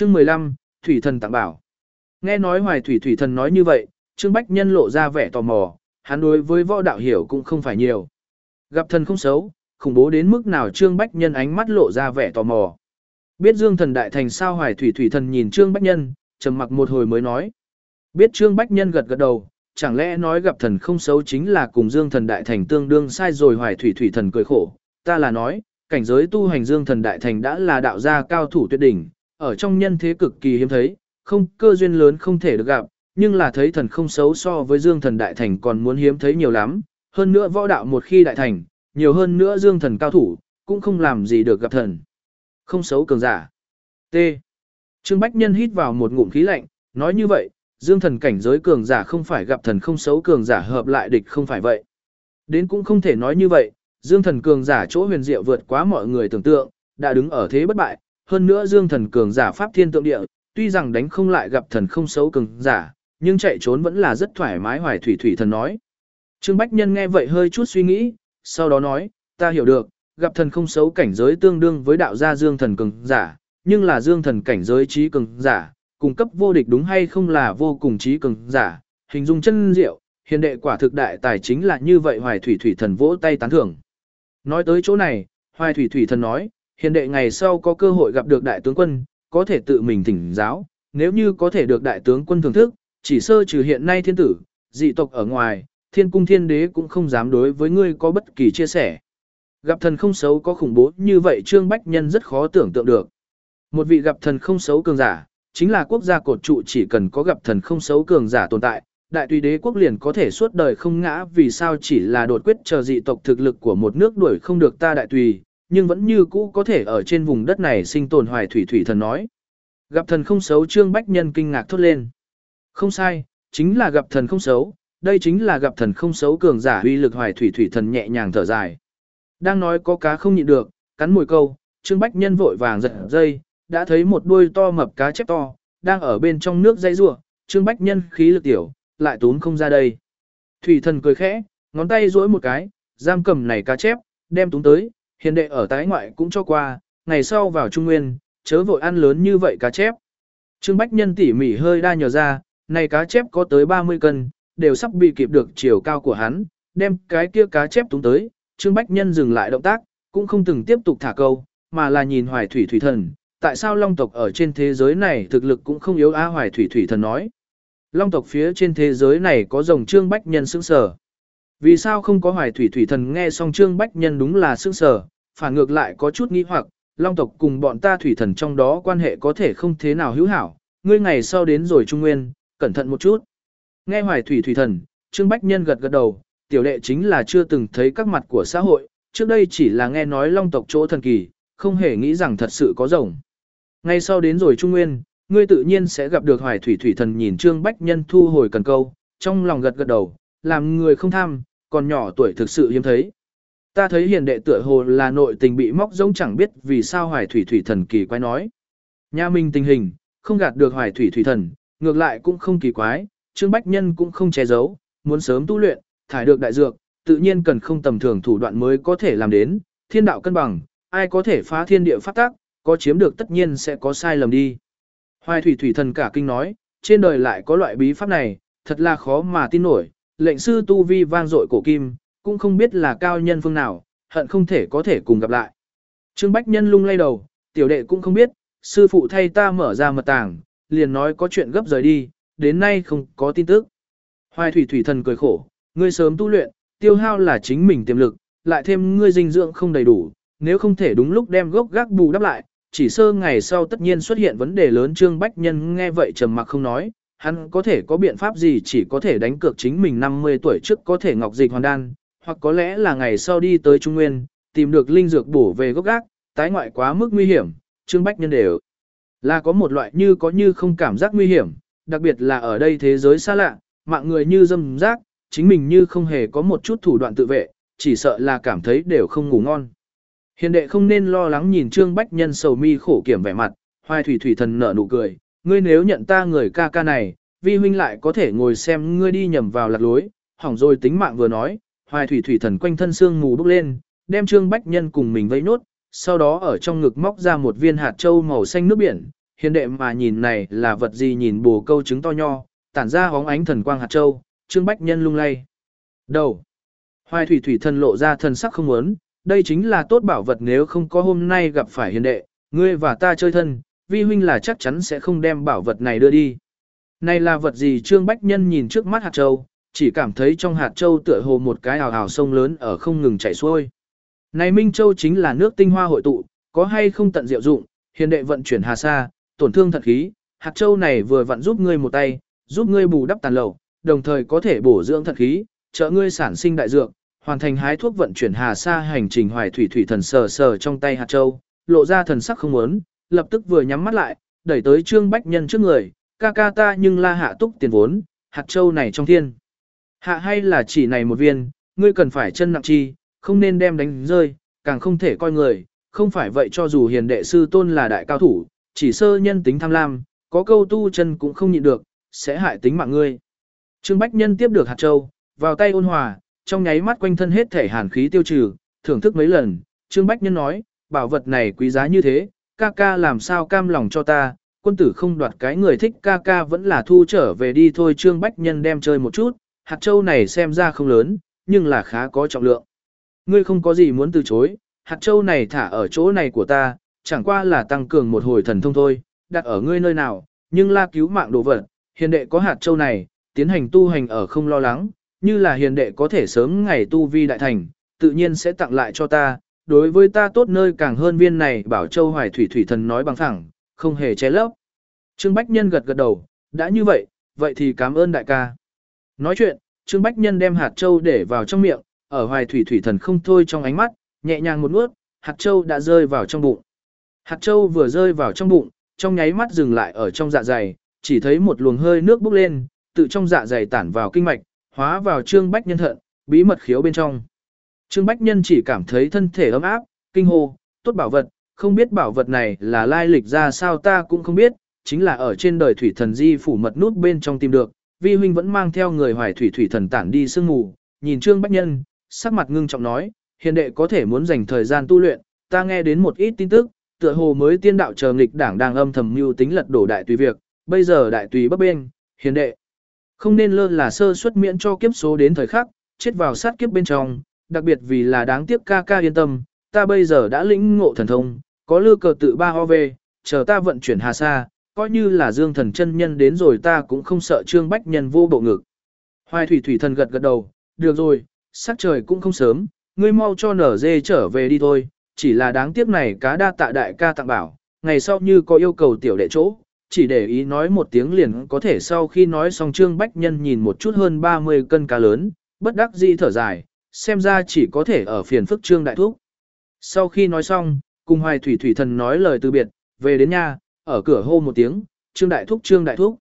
Chương 15, Thủy thần tặng bảo. Nghe nói Hoài Thủy thần nói như vậy, Trương Bách Nhân lộ ra vẻ tò mò, hắn đối với võ đạo hiểu cũng không phải nhiều. Gặp thần không xấu, khủng bố đến mức nào Trương Bách Nhân ánh mắt lộ ra vẻ tò mò. Biết Dương thần đại thành sao Hoài Thủy thần nhìn Trương Bách Nhân, trầm mặc một hồi mới nói. Biết Trương Bách Nhân gật gật đầu, chẳng lẽ nói gặp thần không xấu chính là cùng Dương thần đại thành tương đương sai rồi Hoài Thủy thần cười khổ. Ta là nói, cảnh giới tu hành Dương thần đại thành đã là đạo gia cao thủ tuyệt đỉnh, ở trong nhân thế cực kỳ hiếm thấy, không cơ duyên lớn không thể được gặp, nhưng là thấy thần không xấu so với Dương thần đại thành còn muốn hiếm thấy nhiều lắm, hơn nữa võ đạo một khi đại thành, nhiều hơn nữa Dương thần cao thủ, cũng không làm gì được gặp thần không xấu cường giả. T. Trương Bách Nhân hít vào một ngụm khí lạnh, nói như vậy, Dương thần cảnh giới cường giả không phải gặp thần không xấu cường giả hợp lại địch không phải vậy. Đến cũng không thể nói như vậy, Dương thần cường giả chỗ huyền diệu vượt quá mọi người tưởng tượng, đã đứng ở thế bất bại, hơn nữa Dương thần cường giả pháp thiên tượng địa, tuy rằng đánh không lại gặp thần không xấu cường giả, nhưng chạy trốn vẫn là rất thoải mái Hoài Thủy thần nói. Trương Bách Nhân nghe vậy hơi chút suy nghĩ, sau đó nói, ta hiểu được, gặp thần không xấu cảnh giới tương đương với đạo gia Dương thần cường giả, nhưng là Dương thần cảnh giới trí cường giả, cung cấp vô địch đúng hay không là vô cùng trí cường giả, hình dung chân diệu, hiền đệ quả thực đại tài chính là như vậy Hoài Thủy thần vỗ tay tán thưởng. Nói tới chỗ này, Hoài Thủy thần nói, hiền đệ ngày sau có cơ hội gặp được đại tướng quân, có thể tự mình thỉnh giáo, nếu như có thể được đại tướng quân thưởng thức, chỉ sơ trừ hiện nay thiên tử, dị tộc ở ngoài, thiên cung thiên đế cũng không dám đối với ngươi có bất kỳ chia sẻ. Gặp thần không xấu có khủng bố như vậy Trương Bách Nhân rất khó tưởng tượng được. Một vị gặp thần không xấu cường giả, chính là quốc gia cột trụ chỉ cần có gặp thần không xấu cường giả tồn tại, đại tùy đế quốc liền có thể suốt đời không ngã vì sao chỉ là đột quyết chờ dị tộc thực lực của một nước đuổi không được ta đại tùy, nhưng vẫn như cũ có thể ở trên vùng đất này sinh tồn Hoài Thủy thần nói. Gặp thần không xấu Trương Bách Nhân kinh ngạc thốt lên. Không sai, chính là gặp thần không xấu, đây chính là gặp thần không xấu cường giả uy lực Hoài Thủy thần nhẹ nhàng thở dài. Đang nói có cá không nhịn được, cắn mồi câu, Trương Bách Nhân vội vàng giật dây, đã thấy một đuôi to mập cá chép to, đang ở bên trong nước dây rủa, Trương Bách Nhân khí lực tiểu, lại tốn không ra đây. Thủy thần cười khẽ, ngón tay duỗi một cái, giam cầm này cá chép, đem túng tới, hiền đệ ở tái ngoại cũng cho qua, ngày sau vào Trung Nguyên, chớ vội ăn lớn như vậy cá chép. Trương Bách Nhân tỉ mỉ hơi đa nhờ ra, này cá chép có tới 30 cân, đều sắp bị kịp được chiều cao của hắn, đem cái kia cá chép túng tới, Trương Bách Nhân dừng lại động tác, cũng không từng tiếp tục thả câu, mà là nhìn Hoài Thủy thần, tại sao Long tộc ở trên thế giới này thực lực cũng không yếu Hoài Thủy thần nói. Long tộc phía trên thế giới này có rồng Trương Bách Nhân sững sờ. Vì sao không có Hoài Thủy thần nghe xong Trương Bách Nhân đúng là sững sờ, phản ngược lại có chút nghi hoặc, Long tộc cùng bọn ta thủy thần trong đó quan hệ có thể không thế nào hữu hảo, ngươi ngày sau đến rồi Trung Nguyên, cẩn thận một chút. Nghe Hoài Thủy thần, Trương Bách Nhân gật gật đầu, tiểu đệ chính là chưa từng thấy các mặt của xã hội, trước đây chỉ là nghe nói Long tộc chỗ thần kỳ, không hề nghĩ rằng thật sự có rồng. Ngay sau đến rồi Trung Nguyên, ngươi tự nhiên sẽ gặp được Hoài Thủy thần nhìn Trương Bách Nhân thu hồi cần câu, trong lòng gật gật đầu, làm người không tham, còn nhỏ tuổi thực sự hiếm thấy. Ta thấy hiền đệ tựa hồ là nội tình bị móc giống chẳng biết vì sao Hoài Thủy thần kỳ quái nói. Nhà mình tình hình, không gạt được Hoài Thủy thần, ngược lại cũng không kỳ quái, Trương Bách Nhân cũng không che giấu, muốn sớm tu luyện, thải được đại dược, tự nhiên cần không tầm thường thủ đoạn mới có thể làm đến, thiên đạo cân bằng, ai có thể phá thiên địa pháp tắc, có chiếm được tất nhiên sẽ có sai lầm đi. Hoài Thủy thần cả kinh nói, trên đời lại có loại bí pháp này, thật là khó mà tin nổi, lệnh sư tu vi vang dội cổ kim, cũng không biết là cao nhân phương nào, hận không thể có thể cùng gặp lại. Trương Bách Nhân lung lay đầu, tiểu đệ cũng không biết, sư phụ thay ta mở ra mật tàng, liền nói có chuyện gấp rời đi, đến nay không có tin tức. Hoài Thủy thần cười khổ, ngươi sớm tu luyện, tiêu hao là chính mình tiềm lực, lại thêm ngươi dinh dưỡng không đầy đủ, nếu không thể đúng lúc đem gốc gác bù đắp lại, chỉ sơ ngày sau tất nhiên xuất hiện vấn đề lớn. Trương Bách Nhân nghe vậy trầm mặc không nói, hắn có thể có biện pháp gì chỉ có thể đánh cược chính mình 50 tuổi trước có thể ngọc dịch hoàn đan, hoặc có lẽ là ngày sau đi tới Trung Nguyên, tìm được linh dược bổ về gốc gác, tái ngoại quá mức nguy hiểm, Trương Bách Nhân đều là có một loại như có như không cảm giác nguy hiểm, đặc biệt là ở đây thế giới xa lạ, mạng người như dâm rác, chính mình như không hề có một chút thủ đoạn tự vệ, chỉ sợ là cảm thấy đều không ngủ ngon. Hiền đệ không nên lo lắng nhìn Trương Bách Nhân sầu mi khổ kiểm vẻ mặt, Hoài Thủy thần nở nụ cười, ngươi nếu nhận ta người ca ca này, vi huynh lại có thể ngồi xem ngươi đi nhầm vào lạc lối, hỏng rồi tính mạng vừa nói, Hoài Thủy thần quanh thân xương mù bốc lên, đem Trương Bách Nhân cùng mình vây nốt, sau đó ở trong ngực móc ra một viên hạt châu màu xanh nước biển, hiền đệ mà nhìn này là vật gì, nhìn bồ câu trứng to nho, tản ra hóng ánh thần quang hạt châu, Trương Bách Nhân lung lay. Đầu. Hoài thủy thủy thần lộ ra thần sắc không muốn, đây chính là tốt bảo vật, nếu không có hôm nay gặp phải hiền đệ, ngươi và ta chơi thân, vi huynh là chắc chắn sẽ không đem bảo vật này đưa đi. Này là vật gì? Trương Bách Nhân nhìn trước mắt hạt châu, chỉ cảm thấy trong hạt châu tựa hồ một cái ào ào sông lớn ở không ngừng chảy xuôi. Này Minh Châu chính là nước tinh hoa hội tụ, có hay không tận diệu dụng, hiền đệ vận chuyển hà sa, tổn thương thật khí, hạt châu này vừa vặn giúp ngươi một tay, giúp ngươi bù đắp tàn lậu, đồng thời có thể bổ dưỡng thật khí, trợ ngươi sản sinh đại dược, hoàn thành hái thuốc vận chuyển hà sa hành trình. Hoài thủy thủy thần sờ sờ trong tay hạt châu, lộ ra thần sắc không muốn, lập tức vừa nhắm mắt lại, đẩy tới Trương Bách Nhân trước người, ca ca ta nhưng la hạ túc tiền vốn, hạt châu này trong thiên hạ hay là chỉ này một viên, ngươi cần phải chân nặng chi, không nên đem đánh rơi, càng không thể coi người, không phải vậy cho dù hiền đệ sư tôn là đại cao thủ, chỉ sơ nhân tính tham lam, có câu tu chân cũng không nhịn được, sẽ hại tính mạng ngươi. Trương Bách Nhân tiếp được hạt châu, vào tay ôn hòa, trong nháy mắt quanh thân hết thể hàn khí tiêu trừ, thưởng thức mấy lần, Trương Bách Nhân nói, bảo vật này quý giá như thế, ca ca làm sao cam lòng cho ta, quân tử không đoạt cái người thích, ca ca vẫn là thu trở về đi thôi. Trương Bách Nhân đem chơi một chút, hạt châu này xem ra không lớn, nhưng là khá có trọng lượng. Ngươi không có gì muốn từ chối, hạt châu này thả ở chỗ này của ta, chẳng qua là tăng cường một hồi thần thông thôi, đặt ở ngươi nơi nào, nhưng la cứu mạng đồ vật, hiền đệ có hạt châu này, tiến hành tu hành ở không lo lắng, như là hiền đệ có thể sớm ngày tu vi đại thành, tự nhiên sẽ tặng lại cho ta, đối với ta tốt nơi càng hơn. Viên này bảo châu Hoài thủy thủy thần nói bằng thẳng, không hề che lấp. Trương Bách Nhân gật gật đầu, đã như vậy, vậy thì cảm ơn đại ca. Nói chuyện, Trương Bách Nhân đem hạt châu để vào trong miệng, ở Hoài thủy thủy thần không thôi trong ánh mắt, nhẹ nhàng một nuốt, hạt châu đã rơi vào trong bụng. Hạt châu vừa rơi vào trong bụng, trong nháy mắt dừng lại ở trong dạ dày, chỉ thấy một luồng hơi nước bốc lên, tự trong dạ dày tản vào kinh mạch, hóa vào Trương Bách Nhân thận, bí mật khiếu bên trong. Trương Bách Nhân chỉ cảm thấy thân thể ấm áp, kinh hô, tốt bảo vật, không biết bảo vật này là lai lịch ra sao ta cũng không biết, chính là ở trên đời thủy thần di phủ mật nút bên trong tìm được, vi huynh vẫn mang theo người Hoài thủy thủy thần tản đi sương mù. Nhìn Trương Bách Nhân, sắc mặt ngưng trọng nói, hiền đệ có thể muốn dành thời gian tu luyện, ta nghe đến một ít tin tức, tựa hồ mới tiên đạo chờ nghịch đảng đang âm thầm mưu tính lật đổ đại tùy việc, bây giờ đại tùy bấp bênh, hiền đệ không nên lơ là sơ suất, miễn cho kiếp số đến thời khắc chết vào sát kiếp bên trong, đặc biệt vì là đáng tiếc. Ca ca yên tâm, ta bây giờ đã lĩnh ngộ thần thông, có lư cờ tự 3OV, chờ ta vận chuyển hà sa, coi như là Dương Thần chân nhân đến rồi ta cũng không sợ. Trương Bách Nhân vô bộ ngực. Hoài thủy thủy thần gật gật đầu, được rồi, sắc trời cũng không sớm, ngươi mau cho nở dê trở về đi thôi, chỉ là đáng tiếc này cá đa tạ đại ca tặng bảo, ngày sau như có yêu cầu tiểu đệ chỗ, chỉ để ý nói một tiếng liền có thể. Sau khi nói xong, Trương Bách Nhân nhìn một chút hơn 30 cân cá lớn, bất đắc dĩ thở dài, xem ra chỉ có thể ở phiền phức Trương đại thúc. Sau khi nói xong, cùng Hoài thủy thủy thần nói lời từ biệt, về đến nhà, ở cửa hô một tiếng, Trương đại thúc, Trương đại thúc.